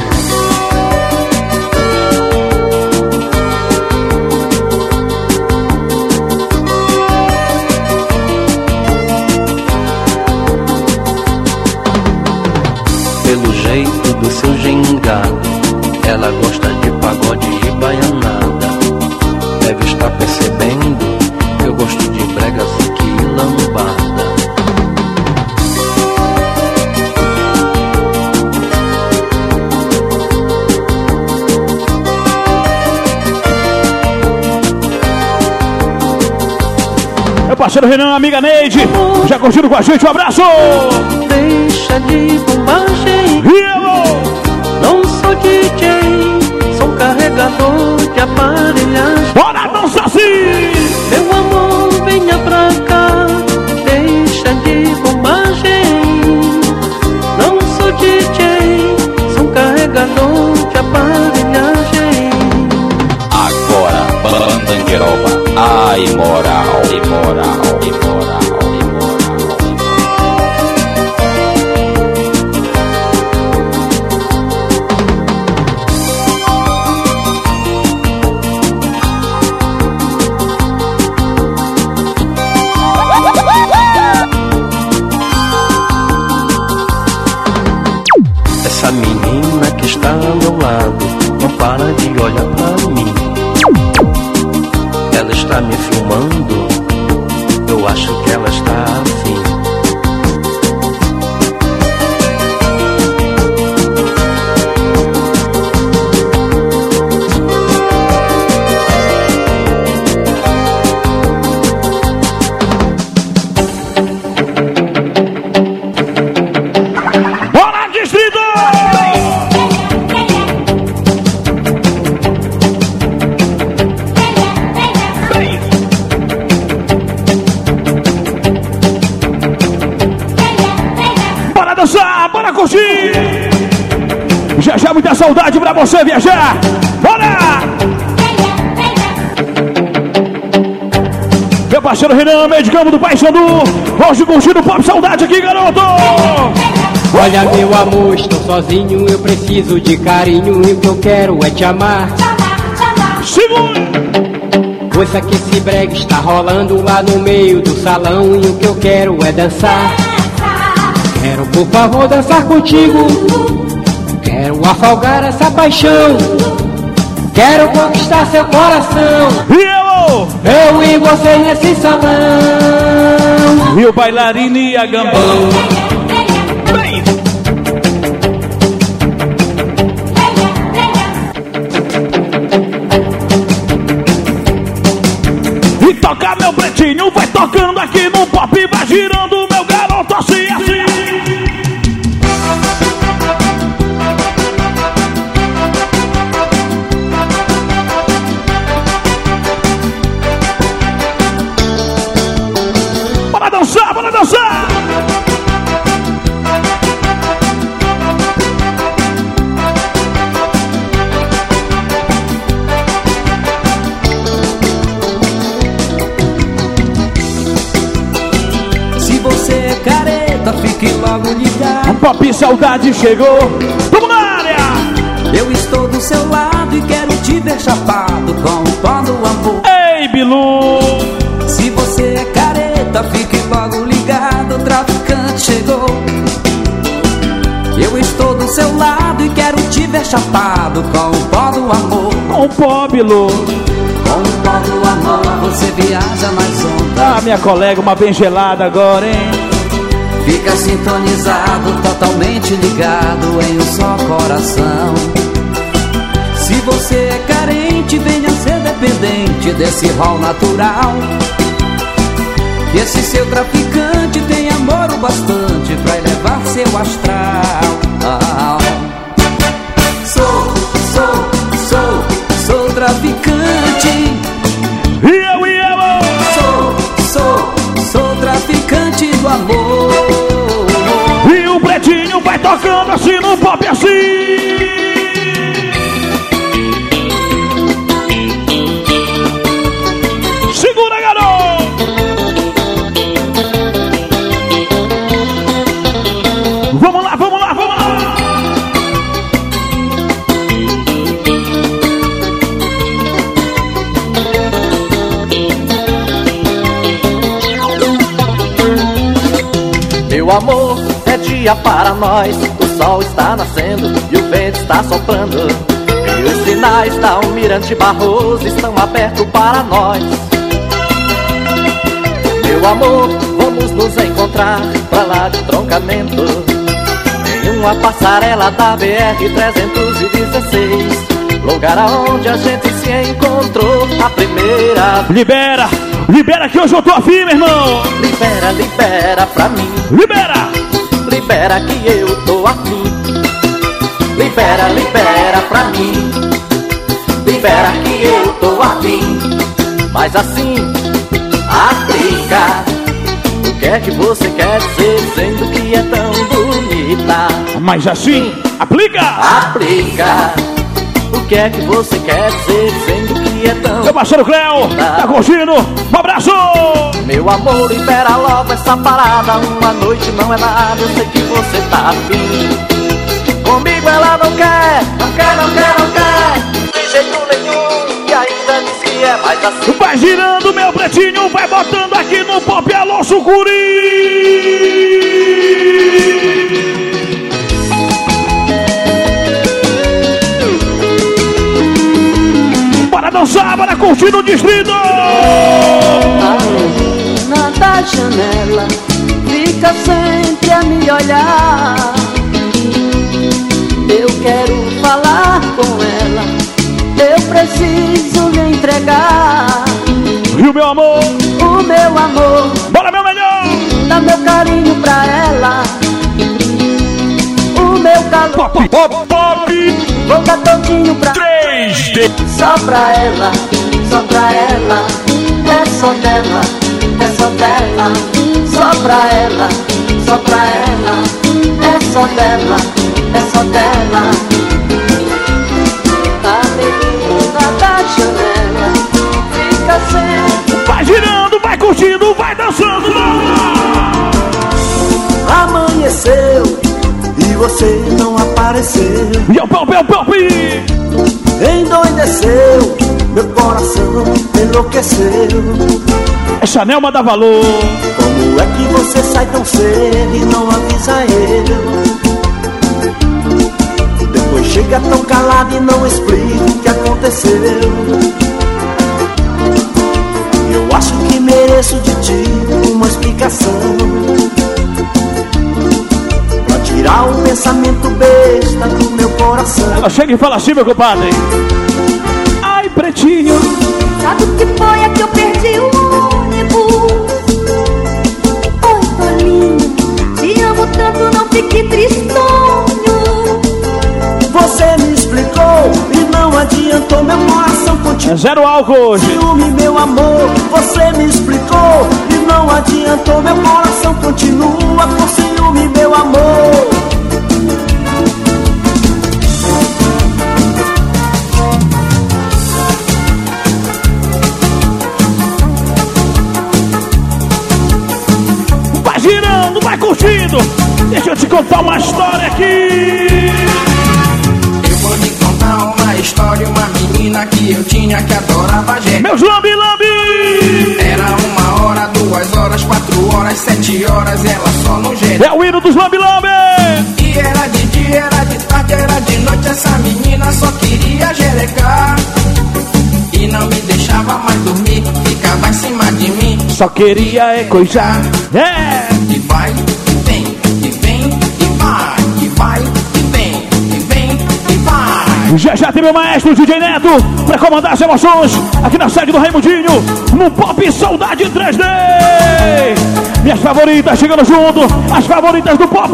N: Pelo jeito do seu gingado, ela gosta de pagode e baianada. Deve estar percebendo que eu gosto de brega, fique e lambada.
B: Meu parceiro Renan, amiga Neide, já curtindo com a gente, um abraço!
O: Deixa de bombagem. Não sou D J, sou carregador de aparelhagem.
B: Bora dançar assim!
O: Meu amor, venha pra cá, deixa de bombagem. Não sou D J, sou carregador de aparelhagem.
H: Agora, Bandangueroba, ai moral, imoral, imoral.
N: Essa menina que está ao meu lado não para de olhar pra mim. Ela está me filmando, eu acho que ela está afim.
B: Já já muita saudade pra você viajar. Bora! Meu parceiro Renan, medicamo do Pai Sandu. Hoje curtindo o Pop Saudade aqui, garoto.
P: Olha meu amor, estou sozinho, eu preciso de carinho e o que eu quero é te amar.
B: Segura!
P: Ouça que esse brega está rolando lá no meio do salão e o que eu quero é dançar. Quero por favor dançar contigo, quero afogar essa paixão, quero conquistar seu coração.
B: E eu?
P: Eu e você nesse salão.
B: E o bailarino e a gambão. tocar meu pretinho, vai tocando aqui no pop, vai girando meu garoto assim, assim. Bora dançar, bora dançar!
D: Fique logo ligado.
B: A Pop Saudade chegou. Vamos na área!
D: Eu estou do seu lado e quero te ver chapado com o pó do amor.
B: Ei, Bilu!
D: Se você é careta, fique logo ligado. O traficante chegou. Eu estou do seu lado e quero te ver chapado com o pó do amor.
B: Com o pó, Bilu.
D: Com o pó do amor, você viaja nas ondas.
B: Ah, minha colega, uma bem gelada agora, hein?
D: Fica sintonizado, totalmente ligado em um só coração. Se você é carente, venha ser dependente desse rol natural. Que esse seu traficante tem amor o bastante pra elevar seu astral. Ah. Sou, sou, sou, sou traficante.
B: E eu, e eu!
D: Sou, sou, sou traficante do amor.
B: E o pretinho vai tocando assim no pop assim. Segura, garoto! Vamos lá, vamos lá, vamos lá!
Q: Meu amor, é dia para nós. O sol está nascendo e o vento está soprando. E os sinais da Almirante Barroso estão abertos para nós. Meu amor, vamos nos encontrar pra lá de Troncamento, em uma passarela da B R trezentos e dezesseis, lugar aonde a gente se encontrou a primeira.
B: Libera, libera que hoje eu tô afim, meu irmão.
Q: Libera, libera pra mim.
B: Libera,
Q: libera que eu tô afim. Libera, libera pra mim. Libera que eu tô afim. Mas assim, aplica. O que é que você quer dizer dizendo que é tão bonita?
B: Mas assim, aplica.
Q: Aplica. O que é que você quer dizer dizendo que é tão...
B: Meu parceiro Cleo, tá curtindo? Um abraço!
Q: Meu amor, libera logo essa parada. Uma noite não é nada, eu sei que você tá afim. Comigo ela não quer, não quer, não quer, não quer de jeito nenhum, e ainda diz que é mais assim.
B: Vai girando meu pretinho, vai botando aqui no pop. Alô, Sucuri! Dançar, bora curtir no distrito.
D: A menina da janela fica sempre a me olhar. Eu quero falar com ela, eu preciso lhe entregar.
B: E o meu amor?
D: O meu amor.
B: Bora, meu melhor.
D: Dá meu carinho pra ela. O meu calor.
B: Pop, pop, pop.
D: Vou dar todinho pra
B: três D.
D: Só pra ela, só pra ela. É só dela, é só dela. Só pra ela, só pra ela. É só dela, é só dela. A menina da janela fica sempre.
B: Vai girando, vai curtindo, vai dançando.
R: Amanheceu e você não apareceu.
B: E o pop, o pop.
R: Endoideceu, meu coração enlouqueceu.
B: É Chanel dá valor.
R: Como é que você sai tão cedo e não avisa eu? Depois chega tão calado e não explica o que aconteceu. Eu acho que mereço de ti uma explicação, pra tirar um pensamento besta do meu coração.
B: Ela chega e fala assim, meu compadre. Ai, pretinho.
I: Sabe o que foi? É que eu perdi o ônibus. Oi, Tolinho, te amo tanto, não fique tristonho.
R: Você me explicou e não adiantou, meu coração continua.
B: É zero álcool hoje.
R: Ciúme, meu amor, você me explicou e não adiantou, meu coração continua com ciúme, meu amor.
B: Vai girando, vai curtindo. Deixa eu te contar uma história aqui.
L: Eu vou te contar uma história, uma menina que eu tinha que adorava gente.
B: Meus lambi-lambi!
L: Era uma hora, duas horas, quatro horas, sete horas, ela só no jeito.
B: É o hino dos lambi-lambi!
L: E era de dia, era de tarde, era de noite, essa menina só queria jerecar. E não me deixava mais dormir, ficava em cima de mim.
B: Só queria é coisar. É!
L: E vai, e vem, e vem, e vai, e vai, e vem, e vem, e vai.
B: Já já tem meu maestro D J Neto pra comandar as emoções aqui na sede do Raimundinho, no Pop Saudade três D. Minhas favoritas chegando junto, as favoritas do Pop.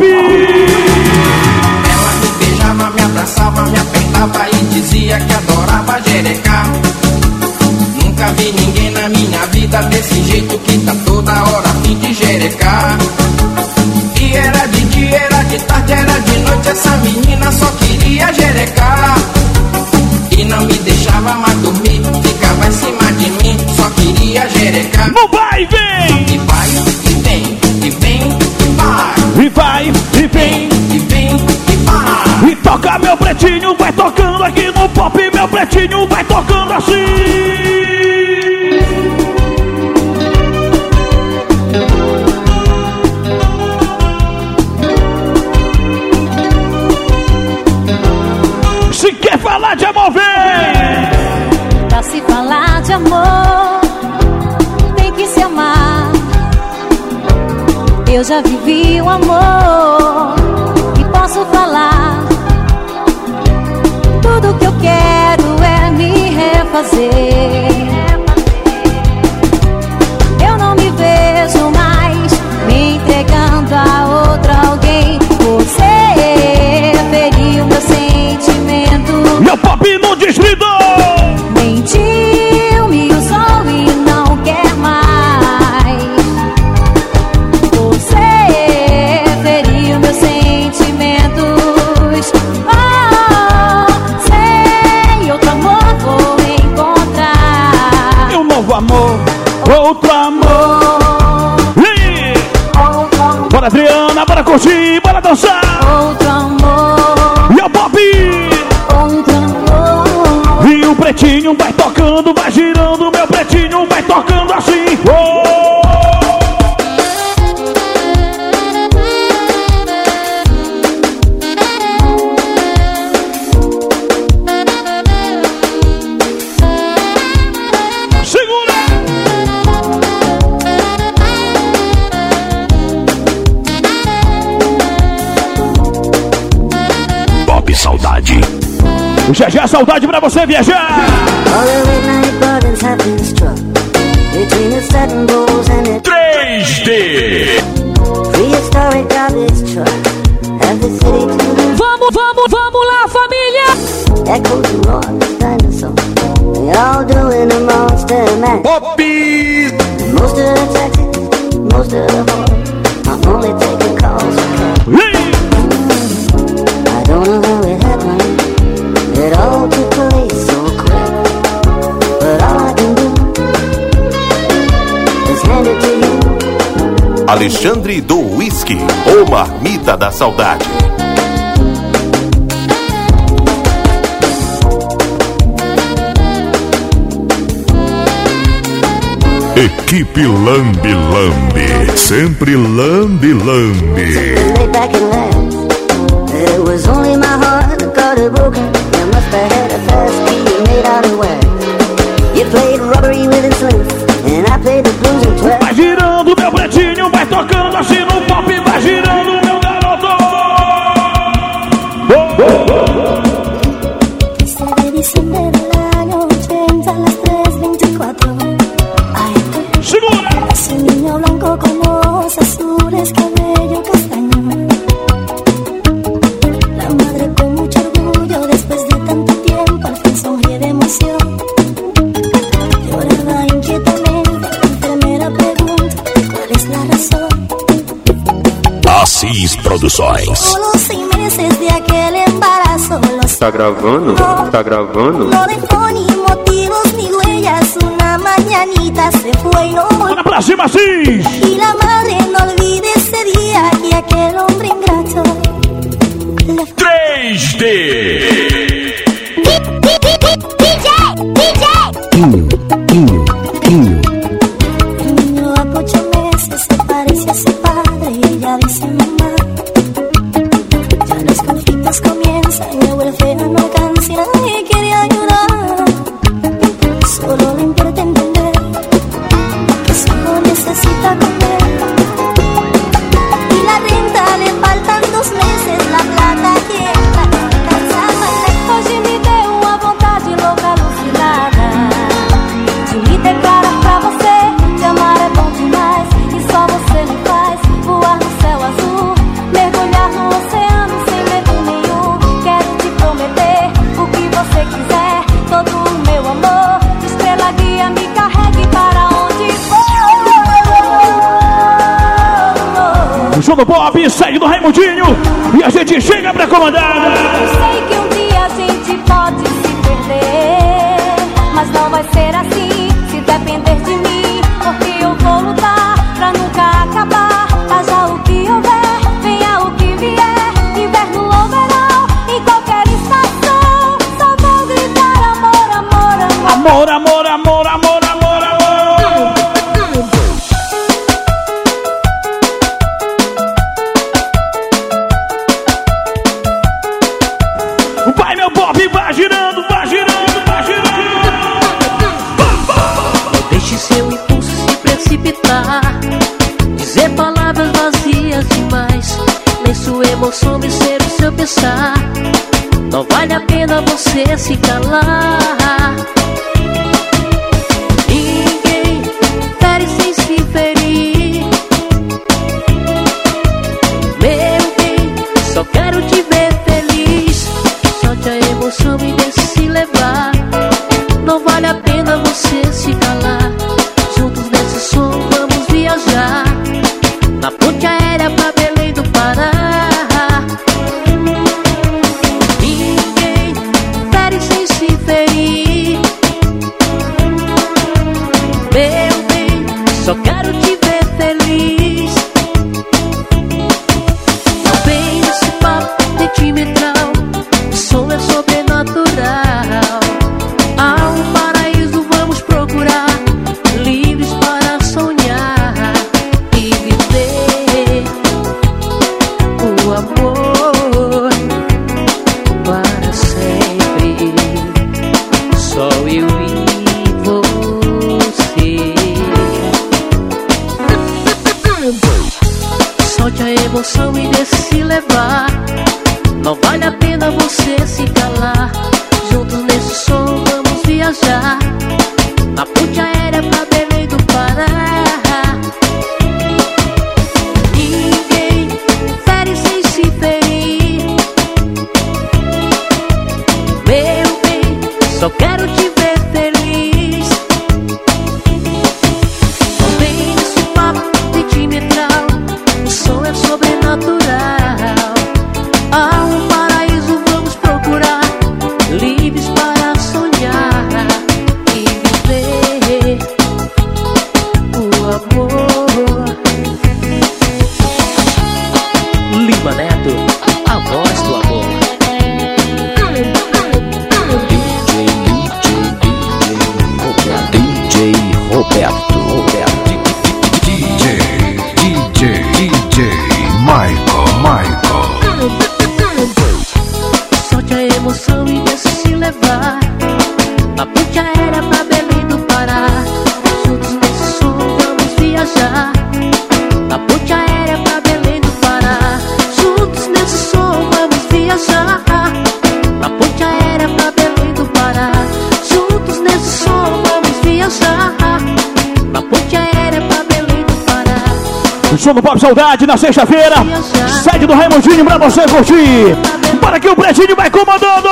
L: Ela me beijava, me abraçava, me apertava e dizia que adorava jerecar. Nunca vi ninguém na minha vida desse jeito que tá toda hora a fim de jerecar. E era de dia, era de tarde, era de noite, essa menina só queria jerecar. E não me deixava mais dormir, ficava em cima de mim, só queria jerecar.
B: Não vai, vem!
L: E vai, e vem, e vem, e vai.
B: E vai, e vem,
L: e vem, e vai.
B: E toca meu pretinho, vai tocando aqui no Pop, meu pretinho vai tocando assim. Se quer falar de amor, vem!
I: Pra se falar de amor, tem que se amar. Eu já vivi o amor e posso falar. Tudo que eu quero é me refazer. Eu não me vejo mais me entregando a outra alguém. Você feriu meu sentimento.
B: Meu Pop no distrito!
I: Mentiu, me usou e não quer mais. Você feriu meus sentimentos. Oh, sei, outro amor vou encontrar.
B: E um novo amor, outro amor. E... Bora, Adriana, bora curtir, bora dançar.
I: Outro amor.
B: E o Pop! E o pretinho vai tocando, vai girando, meu pretinho vai tocando assim. Oh! Segura!
C: Pop Saudade.
B: Já já saudade pra você viajar. três D.
I: Vamos, vamos, vamos lá, família.
B: Pop.
I: Most of the taxis, most of the whore, I'm only taking calls for I don't know how it happened. It all took place so quick. But all I can do is hand it to you.
C: Alexandre do Whisky, o Marmita da Saudade. Equipe Lambi Lambi, sempre Lambi Lambi.
I: Lay back and laugh. It was only my heart that got it broken. You must have had a fast key made out of wax. You played rubbery with a sleuth, and I played the blues and twelve.
B: Vai girando meu pretinho, vai tocando assim no Pop, vai girando meu garoto. Oh, oh, oh.
C: Produções.
S: Solo seis meses de aquel embarazo.
N: Tá gravando? Tá gravando?
S: No dejó ni motivos ni huellas. Una mañanita se fue y no volvió.
B: Bora pra cima, sim!
S: Y la madre no olvide ese día que aquel hombre ingrato
B: três D.
S: Quinho, Quinho, Quinho. Niño a ocho meses se parece a su padre y ella dice mamá. Ya los conflictos comienzan y vuelve a no alcanza y nadie quiere ayudar. Solo le importa entender que su hijo necesita comer. Y la renta le faltan dos meses, la plata que entra no alcanza a pagar. Hoje me deu uma vontade louca alucinada de me declarar pra você, te amar é bom demais e só você me faz voar no céu azul, mergulhar no oceano sem medo nenhum. Quero te prometer o que você quiser, todo o meu amor, estrela guia me carregue para onde for.
B: O show do Pop segue do Raimundinho e a gente chega pra comandar.
S: Eu sei que um dia a gente pode se perder, mas não vai ser assim se depender de mim, porque eu vou lutar pra nunca acabar. Haja o que houver, venha o que vier, inverno ou verão, em qualquer estação, só vou gritar amor, amor, amor.
B: Amor, amor, amor, amor, amor, amor. Vai, meu Pop, vai girando, vai girando, vai girando.
O: Não deixe seu impulso se precipitar, dizer palavras vazias demais, nem sua emoção vencer o seu pensar. Não vale a pena você se calar. Ninguém fere sem se ferir. Meu bem, só quero te ver feliz. Solte a emoção e deixe se levar. Não vale a pena você se calar. Juntos nesse som vamos viajar, na ponte aérea pra Belém do Pará. Ninguém fere sem se ferir. Meu bem, só quero te ver feliz. Não vem nesse papo sentimental, o som é sobrenatural. Há um paraíso, vamos procurar, livres para sonhar e viver o amor para sempre. Só eu e você. Solte a emoção e deixe se levar. Não vale a pena você se calar. Juntos nesse som vamos viajar, na ponte aérea pra Belém do Pará. Ninguém fere sem se ferir. Meu bem, só quero te ver feliz. Não vem nesse papo sentimental, o som é sobrenatural. Há um paraíso, vamos procurar, livres para sonhar e viver o amor. Lima Neto, a voz do amor.
C: D J Roberto, Roberto. D J, D J, D J Michael, Michael.
O: Solte a emoção e deixe se levar, na ponte aérea pra Belém do Pará. Juntos nesse som vamos viajar, na ponte aérea pra Belém do Pará. Juntos nesse som vamos viajar, na ponte aérea pra Belém do Pará. Juntos nesse som vamos viajar, na ponte aérea pra Belém do Pará.
B: O show do Pop Saudade na sexta-feira, sede do Raimundinho pra você curtir. Para que o Pretinho vai comandando.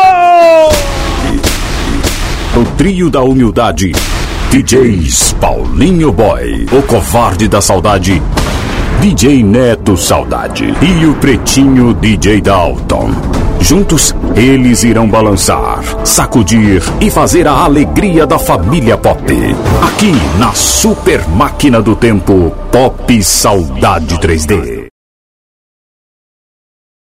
C: O trio da humildade, D Js Paulinho Boy, o covarde da saudade D J Neto Saudade e o Pretinho D J Dalton. Juntos, eles irão balançar, sacudir e fazer a alegria da família Pop. Aqui na Super Máquina do Tempo Pop Saudade três D.